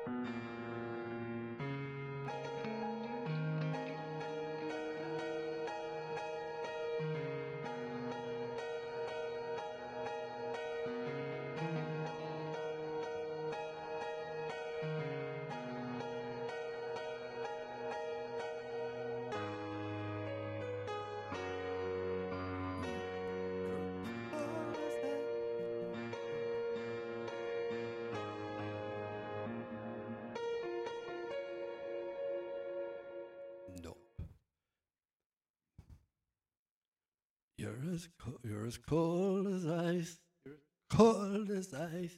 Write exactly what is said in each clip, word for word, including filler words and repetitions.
Nope. You're as co- you're as cold as ice. You're as cold as ice.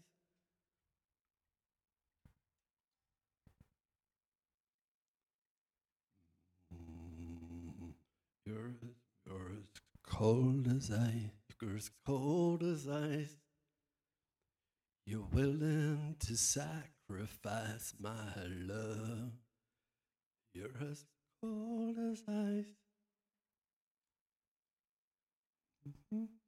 Mm, You're as, you're as cold as ice. You're as cold as ice. You're willing to sacrifice my love. You're as cold as ice.